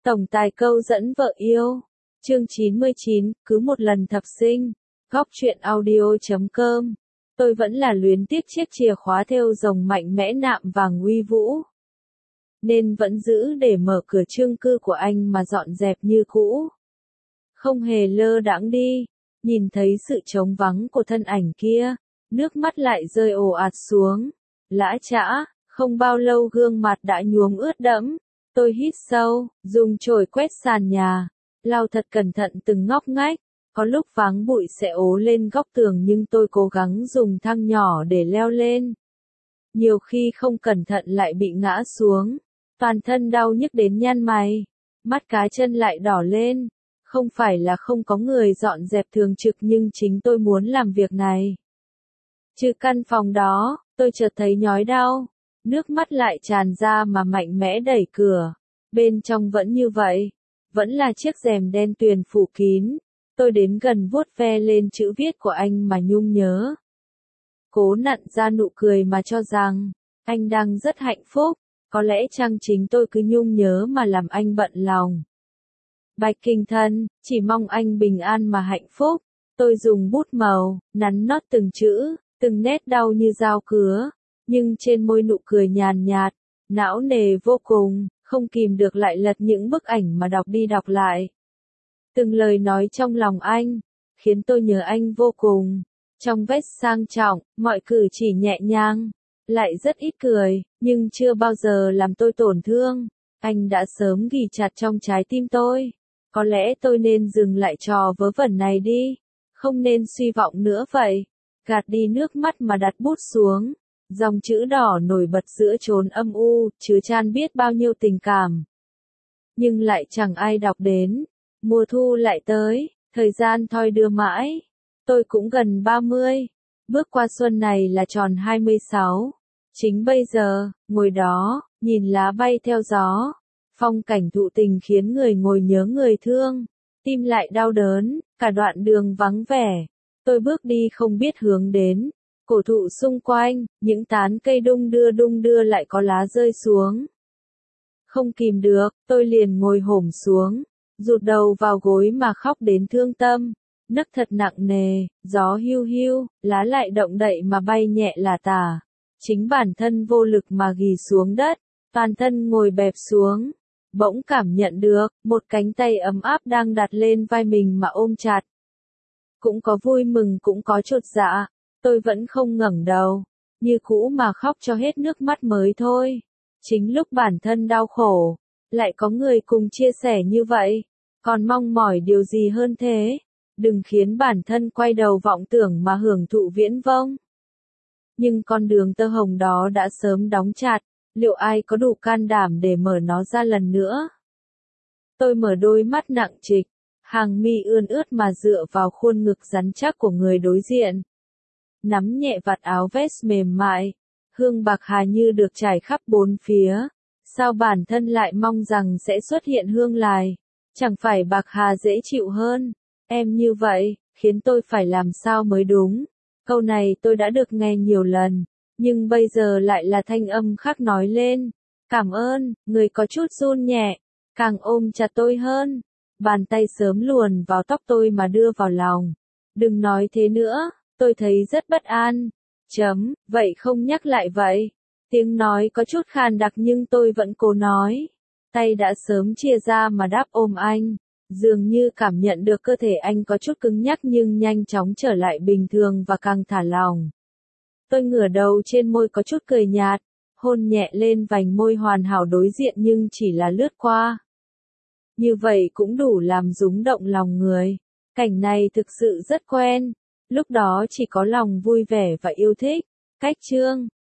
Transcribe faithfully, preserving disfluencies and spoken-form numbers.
Tổng tài câu dẫn vợ yêu. Chương chín mươi chín, cứ một lần thập sinh. Góc truyện audio chấm com. Tôi vẫn là luyến tiếc chiếc chìa khóa thêu rồng mạnh mẽ nạm vàng uy vũ. Nên vẫn giữ để mở cửa chung cư của anh mà dọn dẹp như cũ. Không hề lơ đãng đi, nhìn thấy sự trống vắng của thân ảnh kia, nước mắt lại rơi ồ ạt xuống. Lã chã, không bao lâu gương mặt đã nhuốm ướt đẫm. Tôi hít sâu, dùng chổi quét sàn nhà, lau thật cẩn thận từng ngóc ngách. Có lúc váng bụi sẽ ố lên góc tường nhưng tôi cố gắng dùng thang nhỏ để leo lên. Nhiều khi không cẩn thận lại bị ngã xuống, toàn thân đau nhức đến nhăn mày, mắt cá chân lại đỏ lên. Không phải là không có người dọn dẹp thường trực nhưng chính tôi muốn làm việc này. Trừ căn phòng đó, tôi chợt thấy nhói đau, nước mắt lại tràn ra mà mạnh mẽ đẩy cửa. Bên trong vẫn như vậy, vẫn là chiếc rèm đen tuyền phủ kín. Tôi đến gần vuốt ve lên chữ viết của anh mà nhung nhớ. Cố nặn ra nụ cười mà cho rằng, anh đang rất hạnh phúc, có lẽ chăng chính tôi cứ nhung nhớ mà làm anh bận lòng. Bạch Kinh Thân, chỉ mong anh bình an mà hạnh phúc. Tôi dùng bút màu, nắn nót từng chữ, từng nét đau như dao cứa, nhưng trên môi nụ cười nhàn nhạt, não nề vô cùng, không kìm được lại lật những bức ảnh mà đọc đi đọc lại. Từng lời nói trong lòng anh, khiến tôi nhớ anh vô cùng. Trong vest sang trọng, mọi cử chỉ nhẹ nhàng, lại rất ít cười, nhưng chưa bao giờ làm tôi tổn thương. Anh đã sớm ghi chặt trong trái tim tôi. Có lẽ tôi nên dừng lại trò vớ vẩn này đi, không nên suy vọng nữa vậy. Gạt đi nước mắt mà đặt bút xuống, dòng chữ đỏ nổi bật giữa chốn âm u, chứa chan biết bao nhiêu tình cảm. Nhưng lại chẳng ai đọc đến. Mùa thu lại tới, thời gian thoi đưa mãi. Tôi cũng gần ba mươi, bước qua xuân này là tròn hai mươi sáu. Chính bây giờ, ngồi đó, nhìn lá bay theo gió. Phong cảnh thụ tình khiến người ngồi nhớ người thương, tim lại đau đớn, cả đoạn đường vắng vẻ. Tôi bước đi không biết hướng đến, cổ thụ xung quanh, những tán cây đung đưa đung đưa lại có lá rơi xuống. Không kìm được, tôi liền ngồi hổm xuống, rụt đầu vào gối mà khóc đến thương tâm. Nấc thật nặng nề, gió hiu hiu, lá lại động đậy mà bay nhẹ lả tả. Chính bản thân vô lực mà ghì xuống đất, toàn thân ngồi bẹp xuống. Bỗng cảm nhận được, một cánh tay ấm áp đang đặt lên vai mình mà ôm chặt. Cũng có vui mừng cũng có chột dạ, tôi vẫn không ngẩng đầu, như cũ mà khóc cho hết nước mắt mới thôi. Chính lúc bản thân đau khổ, lại có người cùng chia sẻ như vậy, còn mong mỏi điều gì hơn thế, đừng khiến bản thân quay đầu vọng tưởng mà hưởng thụ viễn vông. Nhưng con đường tơ hồng đó đã sớm đóng chặt. Liệu ai có đủ can đảm để mở nó ra lần nữa? Tôi mở đôi mắt nặng trịch, hàng mi ươn ướt mà dựa vào khuôn ngực rắn chắc của người đối diện. Nắm nhẹ vạt áo vest mềm mại, hương bạc hà như được trải khắp bốn phía. Sao bản thân lại mong rằng sẽ xuất hiện hương lài? Chẳng phải bạc hà dễ chịu hơn? Em như vậy, khiến tôi phải làm sao mới đúng? Câu này tôi đã được nghe nhiều lần. Nhưng bây giờ lại là thanh âm khác nói lên. Cảm ơn, người có chút run nhẹ, càng ôm chặt tôi hơn. Bàn tay sớm luồn vào tóc tôi mà đưa vào lòng. Đừng nói thế nữa, tôi thấy rất bất an. Chấm, vậy không nhắc lại vậy. Tiếng nói có chút khàn đặc nhưng tôi vẫn cố nói. Tay đã sớm chia ra mà đáp ôm anh. Dường như cảm nhận được cơ thể anh có chút cứng nhắc nhưng nhanh chóng trở lại bình thường và càng thả lỏng. Tôi ngửa đầu trên môi có chút cười nhạt, hôn nhẹ lên vành môi hoàn hảo đối diện nhưng chỉ là lướt qua. Như vậy cũng đủ làm rúng động lòng người. Cảnh này thực sự rất quen. Lúc đó chỉ có lòng vui vẻ và yêu thích. Cách chương,